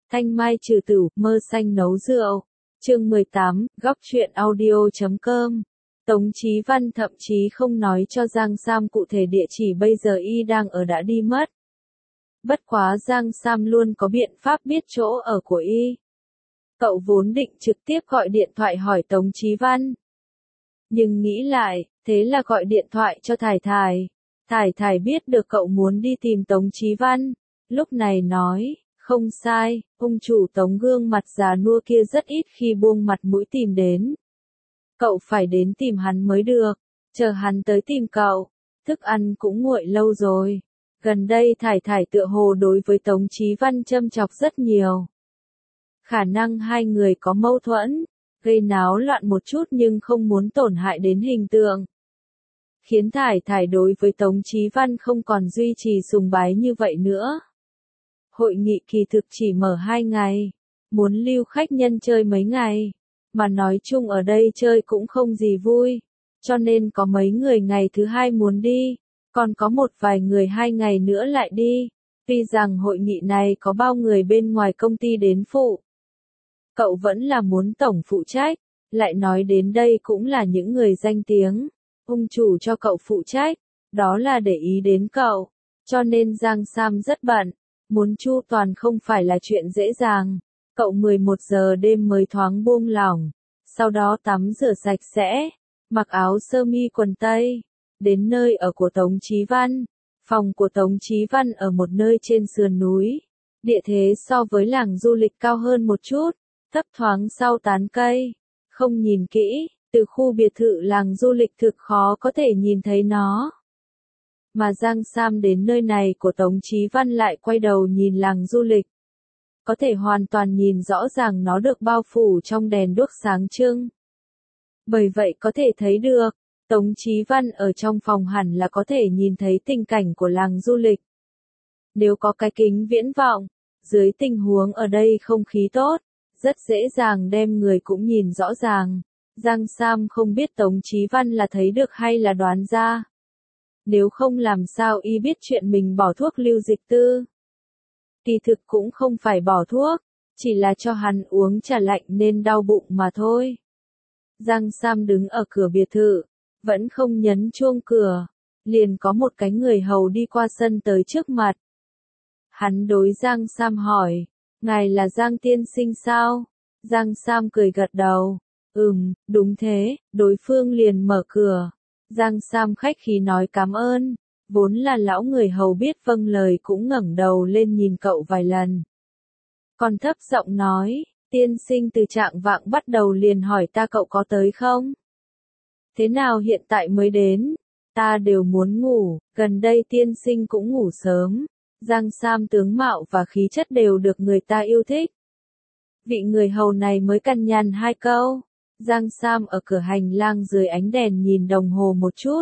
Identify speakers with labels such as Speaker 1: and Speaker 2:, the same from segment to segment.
Speaker 1: Thanh mai trừ tử, mơ xanh nấu rượu. Chương 18, góc truyện audio.com. Tống Chí Văn thậm chí không nói cho Giang Sam cụ thể địa chỉ bây giờ y đang ở đã đi mất. Bất quá Giang Sam luôn có biện pháp biết chỗ ở của y. Cậu vốn định trực tiếp gọi điện thoại hỏi Tống Chí Văn. Nhưng nghĩ lại, thế là gọi điện thoại cho Thải Thải. Thải Thải biết được cậu muốn đi tìm Tống Chí Văn. Lúc này nói, không sai, ông chủ Tống gương mặt già nua kia rất ít khi buông mặt mũi tìm đến. Cậu phải đến tìm hắn mới được, chờ hắn tới tìm cậu. Thức ăn cũng nguội lâu rồi. Gần đây Thải Thải tựa hồ đối với Tống Chí Văn châm chọc rất nhiều. Khả năng hai người có mâu thuẫn, gây náo loạn một chút nhưng không muốn tổn hại đến hình tượng. Khiến Thải Thải đối với Tống Chí Văn không còn duy trì sùng bái như vậy nữa. Hội nghị kỳ thực chỉ mở 2 ngày, muốn lưu khách nhân chơi mấy ngày, mà nói chung ở đây chơi cũng không gì vui, cho nên có mấy người ngày thứ 2 muốn đi, còn có một vài người 2 ngày nữa lại đi, tuy rằng hội nghị này có bao người bên ngoài công ty đến phụ. Cậu vẫn là muốn tổng phụ trách, lại nói đến đây cũng là những người danh tiếng, ông chủ cho cậu phụ trách, đó là để ý đến cậu, cho nên Giang Sam rất bận. Muốn chu toàn không phải là chuyện dễ dàng, cậu 11 giờ đêm mới thoáng buông lỏng, sau đó tắm rửa sạch sẽ, mặc áo sơ mi quần tây, đến nơi ở của Tống Chí Văn. Phòng của Tống Chí Văn ở một nơi trên sườn núi, địa thế so với làng du lịch cao hơn một chút, thấp thoáng sau tán cây, không nhìn kỹ, từ khu biệt thự làng du lịch thực khó có thể nhìn thấy nó. Mà Giang Sam đến nơi này của Tống Chí Văn lại quay đầu nhìn làng du lịch. Có thể hoàn toàn nhìn rõ ràng nó được bao phủ trong đèn đuốc sáng trưng. Bởi vậy có thể thấy được, Tống Chí Văn ở trong phòng hẳn là có thể nhìn thấy tình cảnh của làng du lịch. Nếu có cái kính viễn vọng, dưới tình huống ở đây không khí tốt, rất dễ dàng đem người cũng nhìn rõ ràng. Giang Sam không biết Tống Chí Văn là thấy được hay là đoán ra. Nếu không làm sao y biết chuyện mình bỏ thuốc lưu dịch tư. Kỳ thực cũng không phải bỏ thuốc, chỉ là cho hắn uống trà lạnh nên đau bụng mà thôi. Giang Sam đứng ở cửa biệt thự, vẫn không nhấn chuông cửa, liền có một cái người hầu đi qua sân tới trước mặt. Hắn đối Giang Sam hỏi, ngài là Giang tiên sinh sao? Giang Sam cười gật đầu, đúng thế, đối phương liền mở cửa. Giang Sam khách khí nói cảm ơn, vốn là lão người hầu biết vâng lời cũng ngẩng đầu lên nhìn cậu vài lần. Còn thấp giọng nói, tiên sinh từ trạng vạng bắt đầu liền hỏi ta cậu có tới không? Thế nào hiện tại mới đến? Ta đều muốn ngủ, gần đây tiên sinh cũng ngủ sớm. Giang Sam tướng mạo và khí chất đều được người ta yêu thích. Vị người hầu này mới căn nhằn 2 câu. Giang Sam ở cửa hành lang dưới ánh đèn nhìn đồng hồ một chút.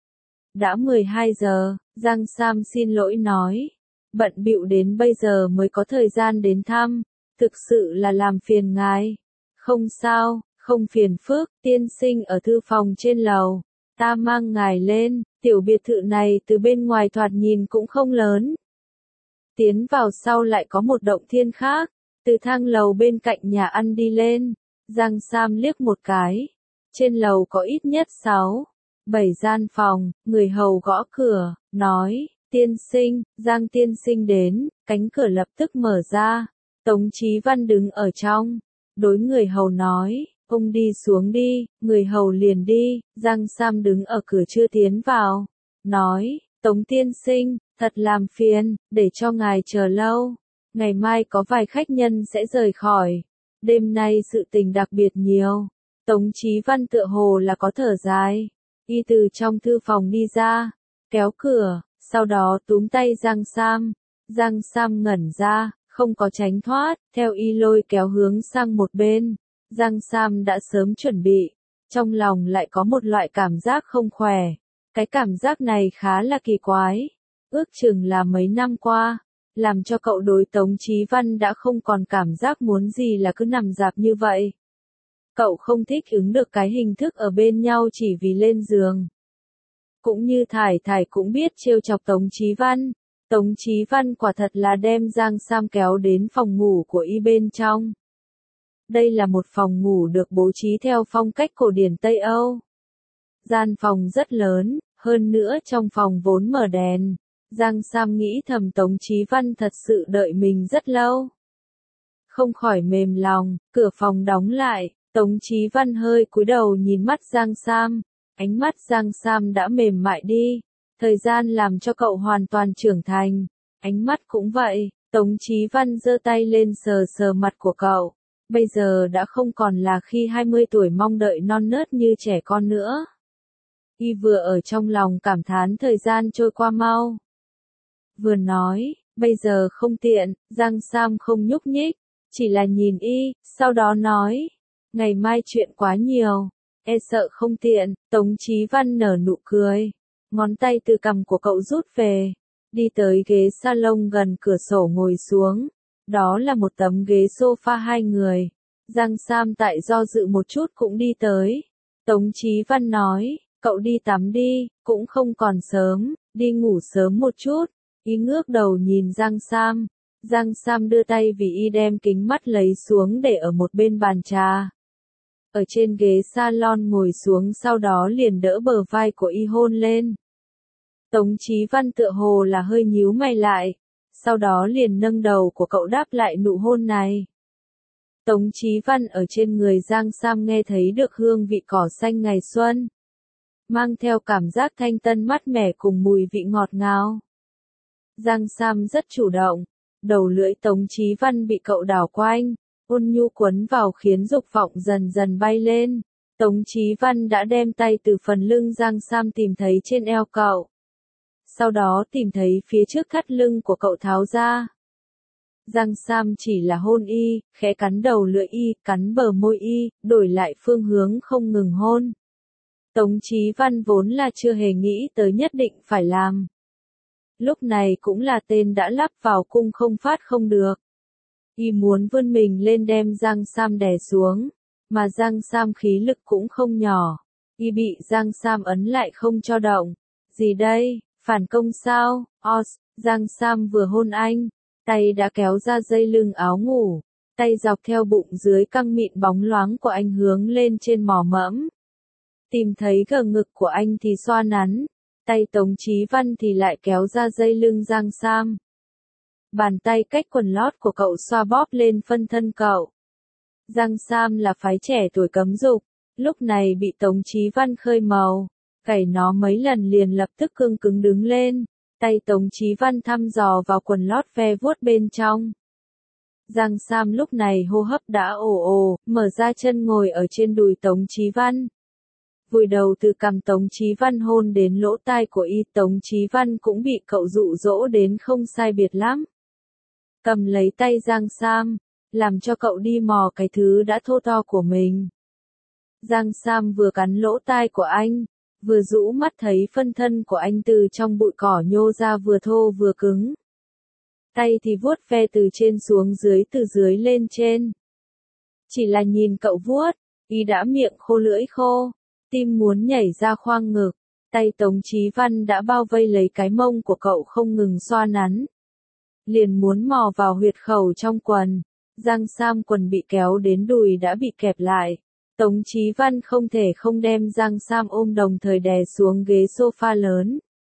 Speaker 1: Đã 12 giờ, Giang Sam xin lỗi nói. Bận bịu đến bây giờ mới có thời gian đến thăm, thực sự là làm phiền ngài. Không sao, không phiền phức, tiên sinh ở thư phòng trên lầu. Ta mang ngài lên, tiểu biệt thự này từ bên ngoài thoạt nhìn cũng không lớn. Tiến vào sau lại có một động thiên khác, từ thang lầu bên cạnh nhà ăn đi lên. Giang Sam liếc một cái. Trên lầu có ít nhất 6, 7 gian phòng, người hầu gõ cửa, nói, tiên sinh, Giang tiên sinh đến, cánh cửa lập tức mở ra. Tống Chí Văn đứng ở trong, đối người hầu nói, ông đi xuống đi, người hầu liền đi. Giang Sam đứng ở cửa chưa tiến vào, nói, Tống tiên sinh, thật làm phiền, để cho ngài chờ lâu. Ngày mai có vài khách nhân sẽ rời khỏi. Đêm nay sự tình đặc biệt nhiều. Tống Chí Văn tựa hồ là có thở dài. Y từ trong thư phòng đi ra, kéo cửa, sau đó túm tay Giang Sam. Giang Sam ngẩn ra, không có tránh thoát, theo y lôi kéo hướng sang một bên. Giang Sam đã sớm chuẩn bị, trong lòng lại có một loại cảm giác không khỏe. Cái cảm giác này khá là kỳ quái. Ước chừng là mấy năm qua, làm cho cậu đối Tống Chí Văn đã không còn cảm giác muốn gì là cứ nằm rạp như vậy. Cậu không thích ứng được cái hình thức ở bên nhau chỉ vì lên giường. Cũng như Thải Thải cũng biết trêu chọc Tống Chí Văn. Tống Chí Văn quả thật là đem Giang Sam kéo đến phòng ngủ của y bên trong. Đây là một phòng ngủ được bố trí theo phong cách cổ điển Tây Âu. Gian phòng rất lớn, hơn nữa trong phòng vốn mở đèn. Giang Sam nghĩ thầm Tống Chí Văn thật sự đợi mình rất lâu. Không khỏi mềm lòng, cửa phòng đóng lại, Tống Chí Văn hơi cúi đầu nhìn mắt Giang Sam. Ánh mắt Giang Sam đã mềm mại đi. Thời gian làm cho cậu hoàn toàn trưởng thành. Ánh mắt cũng vậy, Tống Chí Văn giơ tay lên sờ sờ mặt của cậu. Bây giờ đã không còn là khi 20 tuổi mong đợi non nớt như trẻ con nữa. Y vừa ở trong lòng cảm thán thời gian trôi qua mau. Vừa nói, bây giờ không tiện, Giang Sam không nhúc nhích, chỉ là nhìn y, sau đó nói, ngày mai chuyện quá nhiều, e sợ không tiện. Tống Chí Văn nở nụ cười, ngón tay từ cằm của cậu rút về, đi tới ghế salon gần cửa sổ ngồi xuống. Đó là một tấm ghế sofa 2 người. Giang Sam tại do dự một chút cũng đi tới. Tống Chí Văn nói, cậu đi tắm đi, cũng không còn sớm, đi ngủ sớm một chút. Y ngước đầu nhìn Giang Sam. Giang Sam đưa tay vì y đem kính mắt lấy xuống để ở một bên bàn trà. Ở trên ghế salon ngồi xuống, sau đó liền đỡ bờ vai của y hôn lên. Tống Chí Văn tựa hồ là hơi nhíu mày lại. Sau đó liền nâng đầu của cậu đáp lại nụ hôn này. Tống Chí Văn ở trên người Giang Sam nghe thấy được hương vị cỏ xanh ngày xuân. Mang theo cảm giác thanh tân mát mẻ cùng mùi vị ngọt ngào. Giang Sam rất chủ động. Đầu lưỡi Tống Chí Văn bị cậu đảo quanh, ôn nhu quấn vào khiến dục vọng dần dần bay lên. Tống Chí Văn đã đem tay từ phần lưng Giang Sam tìm thấy trên eo cậu. Sau đó tìm thấy phía trước thắt lưng của cậu tháo ra. Giang Sam chỉ là hôn y, khẽ cắn đầu lưỡi y, cắn bờ môi y, đổi lại phương hướng không ngừng hôn. Tống Chí Văn vốn là chưa hề nghĩ tới nhất định phải làm. Lúc này cũng là tên đã lắp vào cung không phát không được. Y muốn vươn mình lên đem Giang Sam đè xuống, mà Giang Sam khí lực cũng không nhỏ. Y bị Giang Sam ấn lại không cho động. Gì đây? Phản công sao? Giang Sam vừa hôn anh, tay đã kéo ra dây lưng áo ngủ, tay dọc theo bụng dưới căng mịn bóng loáng của anh hướng lên trên mỏ mẫm. Tìm thấy gờ ngực của anh thì xoa nắn, tay Tống Chí Văn thì lại kéo ra dây lưng Giang Sam. Bàn tay cách quần lót của cậu xoa bóp lên phân thân cậu. Giang Sam là phái trẻ tuổi cấm dục, lúc này bị Tống Chí Văn khơi màu. Cày nó mấy lần liền lập tức cương cứng đứng lên, tay Tống Chí Văn thăm dò vào quần lót ve vuốt bên trong. Giang Sam lúc này hô hấp đã ồ, mở ra chân ngồi ở trên đùi Tống Chí Văn. Vùi đầu từ cằm Tống Chí Văn hôn đến lỗ tai của y, Tống Chí Văn cũng bị cậu dụ dỗ đến không sai biệt lắm. Cầm lấy tay Giang Sam, làm cho cậu đi mò cái thứ đã thô to của mình. Giang Sam vừa cắn lỗ tai của anh, vừa rũ mắt thấy phân thân của anh từ trong bụi cỏ nhô ra vừa thô vừa cứng. Tay thì vuốt ve từ trên xuống dưới, từ dưới lên trên. Chỉ là nhìn cậu vuốt, y đã miệng khô lưỡi khô, tim muốn nhảy ra khoang ngực. Tay Tống Chí Văn đã bao vây lấy cái mông của cậu không ngừng xoa nắn. Liền muốn mò vào huyệt khẩu trong quần. Giang Sam quần bị kéo đến đùi đã bị kẹp lại. Tống Chí Văn không thể không đem Giang Sam ôm đồng thời đè xuống ghế sofa lớn.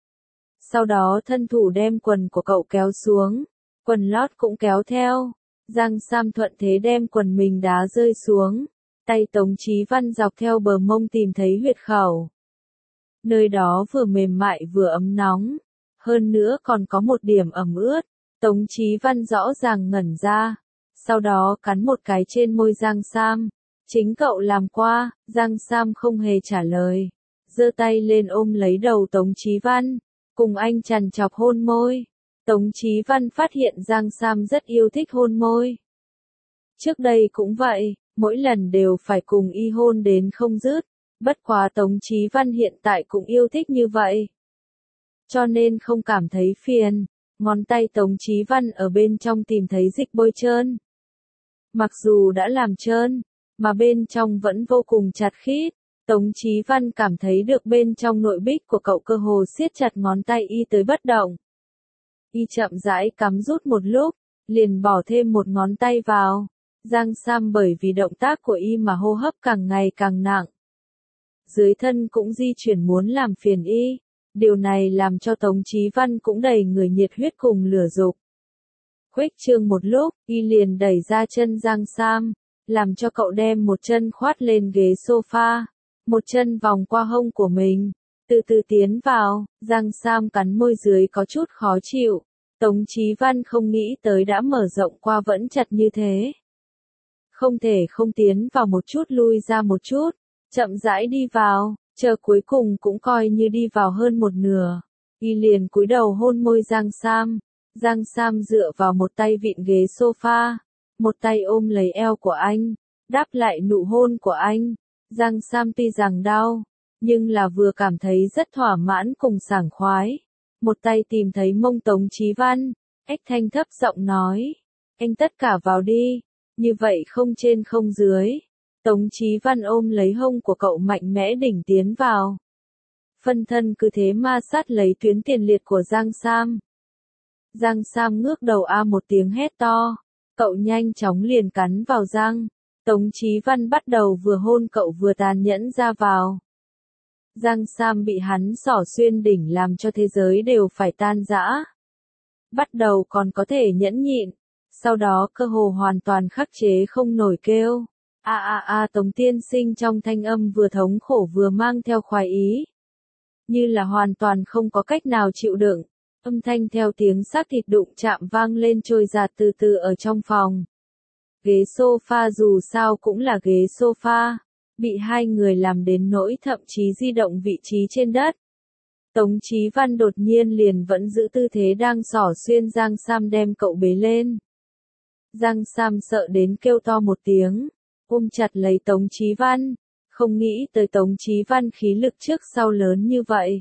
Speaker 1: Sau đó thân thủ đem quần của cậu kéo xuống, quần lót cũng kéo theo. Giang Sam thuận thế đem quần mình đá rơi xuống. Tay Tống Chí Văn dọc theo bờ mông tìm thấy huyệt khẩu. Nơi đó vừa mềm mại vừa ấm nóng, hơn nữa còn có một điểm ẩm ướt. Tống Chí Văn rõ ràng ngẩn ra, sau đó cắn một cái trên môi Giang Sam. Chính cậu làm qua. Giang Sam không hề trả lời, giơ tay lên ôm lấy đầu Tống Chí Văn, cùng anh trằn trọc hôn môi. Tống Chí Văn phát hiện Giang Sam rất yêu thích hôn môi. Trước đây cũng vậy, mỗi lần đều phải cùng y hôn đến không dứt, bất quá Tống Chí Văn hiện tại cũng yêu thích như vậy. Cho nên không cảm thấy phiền, ngón tay Tống Chí Văn ở bên trong tìm thấy dịch bôi trơn. Mặc dù đã làm trơn, mà bên trong vẫn vô cùng chặt khít. Tống Chí Văn cảm thấy được bên trong nội bích của cậu cơ hồ siết chặt ngón tay y tới bất động. Y chậm rãi cắm rút một lúc, liền bỏ thêm một ngón tay vào. Giang Sam bởi vì động tác của Y mà hô hấp càng ngày càng nặng. Dưới thân cũng di chuyển muốn làm phiền Y. Điều này làm cho Tống Chí Văn cũng đầy người nhiệt huyết cùng lửa dục. Khuếch trương một lúc, Y liền đẩy ra chân Giang Sam, làm cho cậu đem một chân khoát lên ghế sofa, một chân vòng qua hông của mình, từ từ tiến vào. Giang Sam cắn môi dưới có chút khó chịu. Tống Chí Văn không nghĩ tới đã mở rộng qua vẫn chặt như thế. Không thể không tiến vào một chút lui ra một chút, chậm rãi đi vào, chờ cuối cùng cũng coi như đi vào hơn một nửa. Y liền cúi đầu hôn môi Giang Sam. Giang Sam dựa vào một tay vịn ghế sofa, một tay ôm lấy eo của anh, đáp lại nụ hôn của anh. Giang Sam tuy rằng đau, nhưng là vừa cảm thấy rất thỏa mãn cùng sảng khoái. Một tay tìm thấy mông Tống Chí Văn, ếch thanh thấp giọng nói, anh tất cả vào đi, như vậy không trên không dưới. Tống Chí Văn ôm lấy hông của cậu mạnh mẽ đỉnh tiến vào. Phân thân cứ thế ma sát lấy tuyến tiền liệt của Giang Sam. Giang Sam ngước đầu a một tiếng hét to, cậu nhanh chóng liền cắn vào răng. Tống Chí Văn bắt đầu vừa hôn cậu vừa tàn nhẫn ra vào. Giang Sam bị hắn xỏ xuyên đỉnh làm cho thế giới đều phải tan rã. Bắt đầu còn có thể nhẫn nhịn, sau đó cơ hồ hoàn toàn khắc chế không nổi kêu. Tống tiên sinh trong thanh âm vừa thống khổ vừa mang theo khoái ý. Như là hoàn toàn không có cách nào chịu đựng. Âm thanh theo tiếng xác thịt đụng chạm vang lên trôi dạt từ từ ở trong phòng. Ghế sofa dù sao cũng là ghế sofa, bị hai người làm đến nỗi thậm chí di động vị trí trên đất. Tống Chí Văn đột nhiên liền vẫn giữ tư thế đang xỏ xuyên Giang Sam đem cậu bế lên. Giang Sam sợ đến kêu to một tiếng, ôm chặt lấy Tống Chí Văn, không nghĩ tới Tống Chí Văn khí lực trước sau lớn như vậy.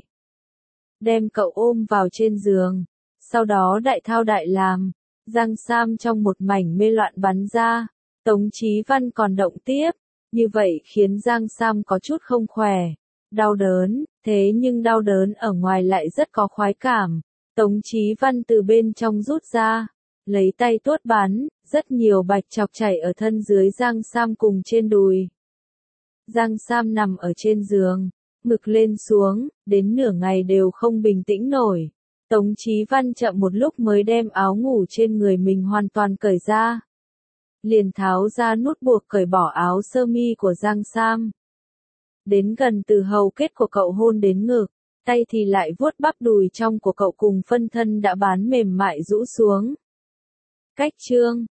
Speaker 1: Đem cậu ôm vào trên giường, sau đó đại thao đại làm, Giang Sam trong một mảnh mê loạn bắn ra, Tống Chí Văn còn động tiếp, như vậy khiến Giang Sam có chút không khỏe, đau đớn, thế nhưng đau đớn ở ngoài lại rất có khoái cảm. Tống Chí Văn từ bên trong rút ra, lấy tay tuốt bắn, rất nhiều bạch chọc chảy ở thân dưới Giang Sam cùng trên đùi. Giang Sam nằm ở trên giường, ngực lên xuống, đến nửa ngày đều không bình tĩnh nổi. Tống Chí Văn chậm một lúc mới đem áo ngủ trên người mình hoàn toàn cởi ra. Liền tháo ra nút buộc cởi bỏ áo sơ mi của Giang Sam. Đến gần từ hầu kết của cậu hôn đến ngực, tay thì lại vuốt bắp đùi trong của cậu cùng phân thân đã bán mềm mại rũ xuống. Cách chương